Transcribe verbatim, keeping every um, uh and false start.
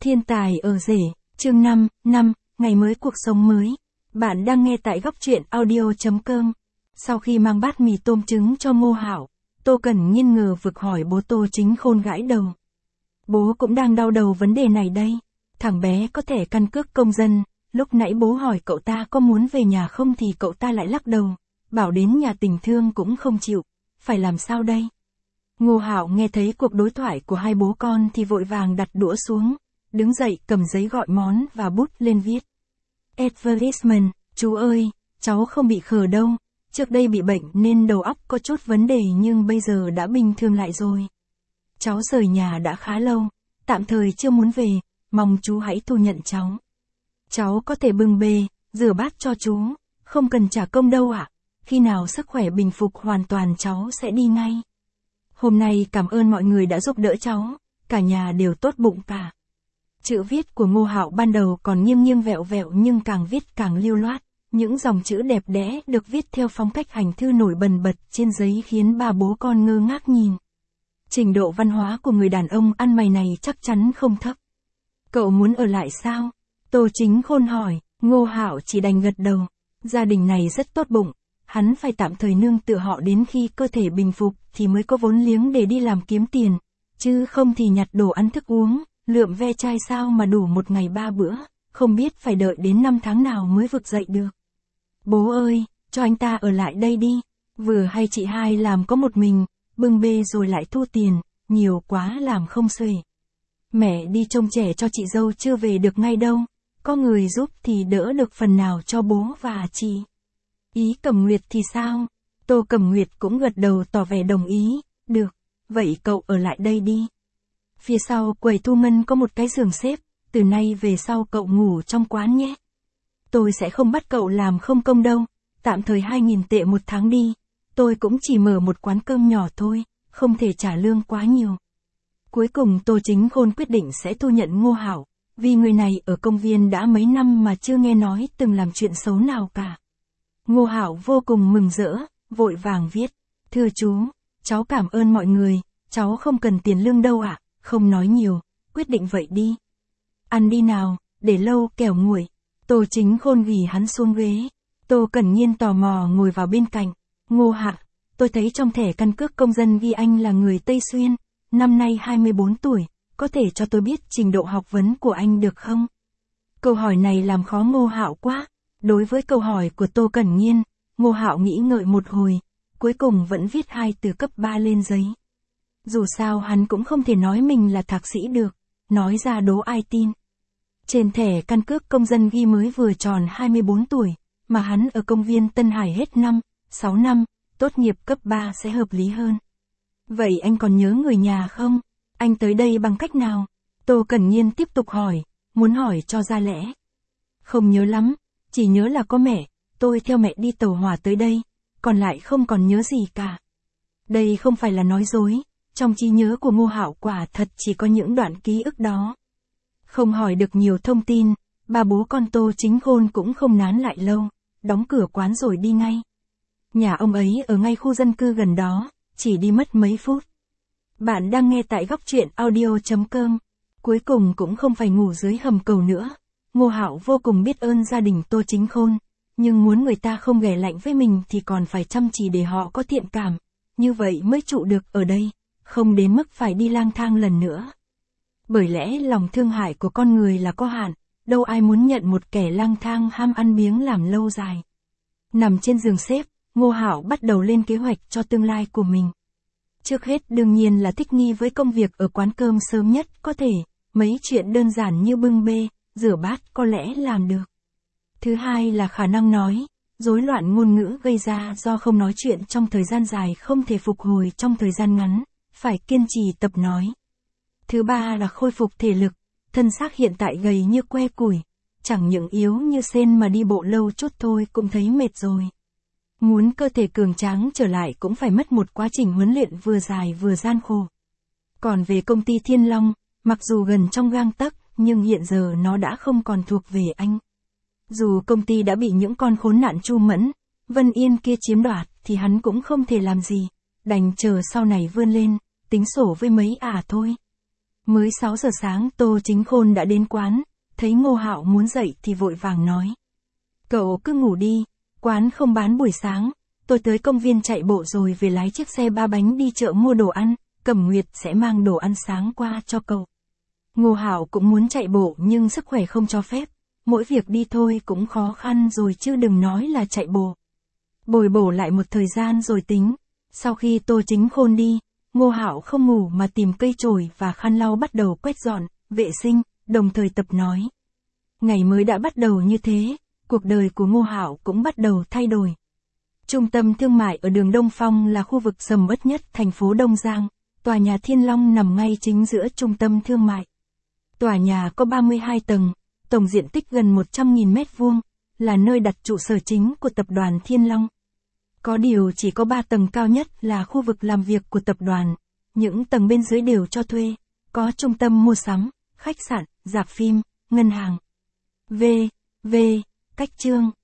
Thiên tài ở rể, chương năm, năm, ngày mới cuộc sống mới. Bạn đang nghe tại góc truyện audio chấm com. Sau khi mang bát mì tôm trứng cho Ngô Hạo, Tô Cẩn Nhiên ngờ vực hỏi bố Tô Chính Khôn gãi đầu. Bố cũng đang đau đầu vấn đề này đây. Thằng bé có thẻ căn cước công dân, lúc nãy bố hỏi cậu ta có muốn về nhà không thì cậu ta lại lắc đầu, bảo đến nhà tình thương cũng không chịu, phải làm sao đây? Ngô Hạo nghe thấy cuộc đối thoại của hai bố con thì vội vàng đặt đũa xuống, đứng dậy cầm giấy gọi món và bút lên viết. Advertisement, chú ơi, cháu không bị khờ đâu, trước đây bị bệnh nên đầu óc có chút vấn đề nhưng bây giờ đã bình thường lại rồi. Cháu rời nhà đã khá lâu, tạm thời chưa muốn về, mong chú hãy thu nhận cháu. Cháu có thể bưng bê, rửa bát cho chú, không cần trả công đâu ạ, khi nào sức khỏe bình phục hoàn toàn cháu sẽ đi ngay. Hôm nay cảm ơn mọi người đã giúp đỡ cháu, cả nhà đều tốt bụng cả. Chữ viết của Ngô Hạo ban đầu còn nghiêng nghiêng vẹo vẹo nhưng càng viết càng lưu loát, những dòng chữ đẹp đẽ được viết theo phong cách hành thư nổi bần bật trên giấy khiến ba bố con ngơ ngác nhìn. Trình độ văn hóa của người đàn ông ăn mày này chắc chắn không thấp. Cậu muốn ở lại sao? Tô Chính Khôn hỏi, Ngô Hạo chỉ đành gật đầu. Gia đình này rất tốt bụng, hắn phải tạm thời nương tựa họ đến khi cơ thể bình phục thì mới có vốn liếng để đi làm kiếm tiền, chứ không thì nhặt đồ ăn thức uống, lượm ve chai sao mà đủ một ngày ba bữa, không biết phải đợi đến năm tháng nào mới vực dậy được. Bố ơi, cho anh ta ở lại đây đi, vừa hay chị hai làm có một mình, bưng bê rồi lại thu tiền, nhiều quá làm không xuể. Mẹ đi trông trẻ cho chị dâu chưa về được ngay đâu, có người giúp thì đỡ được phần nào cho bố và chị. Ý Cẩm Nguyệt thì sao? Tô Cẩm Nguyệt cũng gật đầu tỏ vẻ đồng ý, được, vậy cậu ở lại đây đi. Phía sau quầy thu ngân có một cái giường xếp, từ nay về sau cậu ngủ trong quán nhé. Tôi sẽ không bắt cậu làm không công đâu, tạm thời hai nghìn tệ một tháng đi, tôi cũng chỉ mở một quán cơm nhỏ thôi, không thể trả lương quá nhiều. Cuối cùng Tô Chính Khôn quyết định sẽ thu nhận Ngô Hạo, vì người này ở công viên đã mấy năm mà chưa nghe nói từng làm chuyện xấu nào cả. Ngô Hạo vô cùng mừng rỡ, vội vàng viết, thưa chú, cháu cảm ơn mọi người, cháu không cần tiền lương đâu ạ, không nói nhiều, quyết định vậy đi. Ăn đi nào, để lâu kẻo nguội. Tô Chính Khôn ghì hắn xuống ghế. Tô Cẩn Nhiên tò mò ngồi vào bên cạnh. Ngô Hạo, tôi thấy trong thẻ căn cước công dân ghi anh là người Tây Xuyên, năm nay hai mươi bốn tuổi, có thể cho tôi biết trình độ học vấn của anh được không? Câu hỏi này làm khó Ngô Hạo quá. Đối với câu hỏi của Tô Cẩn Nhiên, Ngô Hạo nghĩ ngợi một hồi, cuối cùng vẫn viết hai từ cấp ba lên giấy. Dù sao hắn cũng không thể nói mình là thạc sĩ được, nói ra đố ai tin. Trên thẻ căn cước công dân ghi mới vừa tròn hai mươi bốn tuổi, mà hắn ở công viên Tân Hải hết năm, sáu năm, tốt nghiệp cấp ba sẽ hợp lý hơn. Vậy anh còn nhớ người nhà không? Anh tới đây bằng cách nào? Tô Cẩn Nhiên tiếp tục hỏi, muốn hỏi cho ra lẽ. Không nhớ lắm, chỉ nhớ là có mẹ, tôi theo mẹ đi tàu hỏa tới đây, còn lại không còn nhớ gì cả. Đây không phải là nói dối, trong trí nhớ của Ngô Hạo quả thật chỉ có những đoạn ký ức đó. Không hỏi được nhiều thông tin, ba bố con Tô Chính Khôn cũng không nán lại lâu, đóng cửa quán rồi đi ngay. Nhà ông ấy ở ngay khu dân cư gần đó, chỉ đi mất mấy phút. Bạn đang nghe tại góc truyện audio chấm com. Cuối cùng cũng không phải ngủ dưới hầm cầu nữa. Ngô Hạo vô cùng biết ơn gia đình Tô Chính Khôn, nhưng muốn người ta không ghẻ lạnh với mình thì còn phải chăm chỉ để họ có thiện cảm, như vậy mới trụ được ở đây, không đến mức phải đi lang thang lần nữa. Bởi lẽ lòng thương hại của con người là có hạn, đâu ai muốn nhận một kẻ lang thang ham ăn biếng làm lâu dài. Nằm trên giường xếp, Ngô Hạo bắt đầu lên kế hoạch cho tương lai của mình. Trước hết đương nhiên là thích nghi với công việc ở quán cơm sớm nhất có thể, mấy chuyện đơn giản như bưng bê, rửa bát có lẽ làm được. Thứ hai là khả năng nói, rối loạn ngôn ngữ gây ra do không nói chuyện trong thời gian dài không thể phục hồi trong thời gian ngắn, phải kiên trì tập nói. Thứ ba là khôi phục thể lực, thân xác hiện tại gầy như que củi, chẳng những yếu như sên mà đi bộ lâu chút thôi cũng thấy mệt rồi. Muốn cơ thể cường tráng trở lại cũng phải mất một quá trình huấn luyện vừa dài vừa gian khổ. Còn về công ty Thiên Long, mặc dù gần trong gang tấc, nhưng hiện giờ nó đã không còn thuộc về anh. Dù công ty đã bị những con khốn nạn Chu Mẫn, Vân Yên kia chiếm đoạt thì hắn cũng không thể làm gì, đành chờ sau này vươn lên, tính sổ với mấy ả thôi. Mới sáu giờ sáng Tô Chính Khôn đã đến quán, thấy Ngô Hạo muốn dậy thì vội vàng nói. Cậu cứ ngủ đi, quán không bán buổi sáng, tôi tới công viên chạy bộ rồi về lái chiếc xe ba bánh đi chợ mua đồ ăn, Cẩm Nguyệt sẽ mang đồ ăn sáng qua cho cậu. Ngô Hạo cũng muốn chạy bộ nhưng sức khỏe không cho phép, mỗi việc đi thôi cũng khó khăn rồi chứ đừng nói là chạy bộ. Bồi bổ lại một thời gian rồi tính, sau khi Tô Chính Khôn đi, Ngô Hạo không ngủ mà tìm cây chổi và khăn lau bắt đầu quét dọn, vệ sinh, đồng thời tập nói. Ngày mới đã bắt đầu như thế, cuộc đời của Ngô Hạo cũng bắt đầu thay đổi. Trung tâm thương mại ở đường Đông Phong là khu vực sầm uất nhất thành phố Đông Giang, tòa nhà Thiên Long nằm ngay chính giữa trung tâm thương mại. Tòa nhà có ba mươi hai tầng, tổng diện tích gần một trăm nghìn mét vuông, là nơi đặt trụ sở chính của tập đoàn Thiên Long. Có điều chỉ có ba tầng cao nhất là khu vực làm việc của tập đoàn, những tầng bên dưới đều cho thuê, có trung tâm mua sắm, khách sạn, rạp phim, ngân hàng. V. V. Cách chương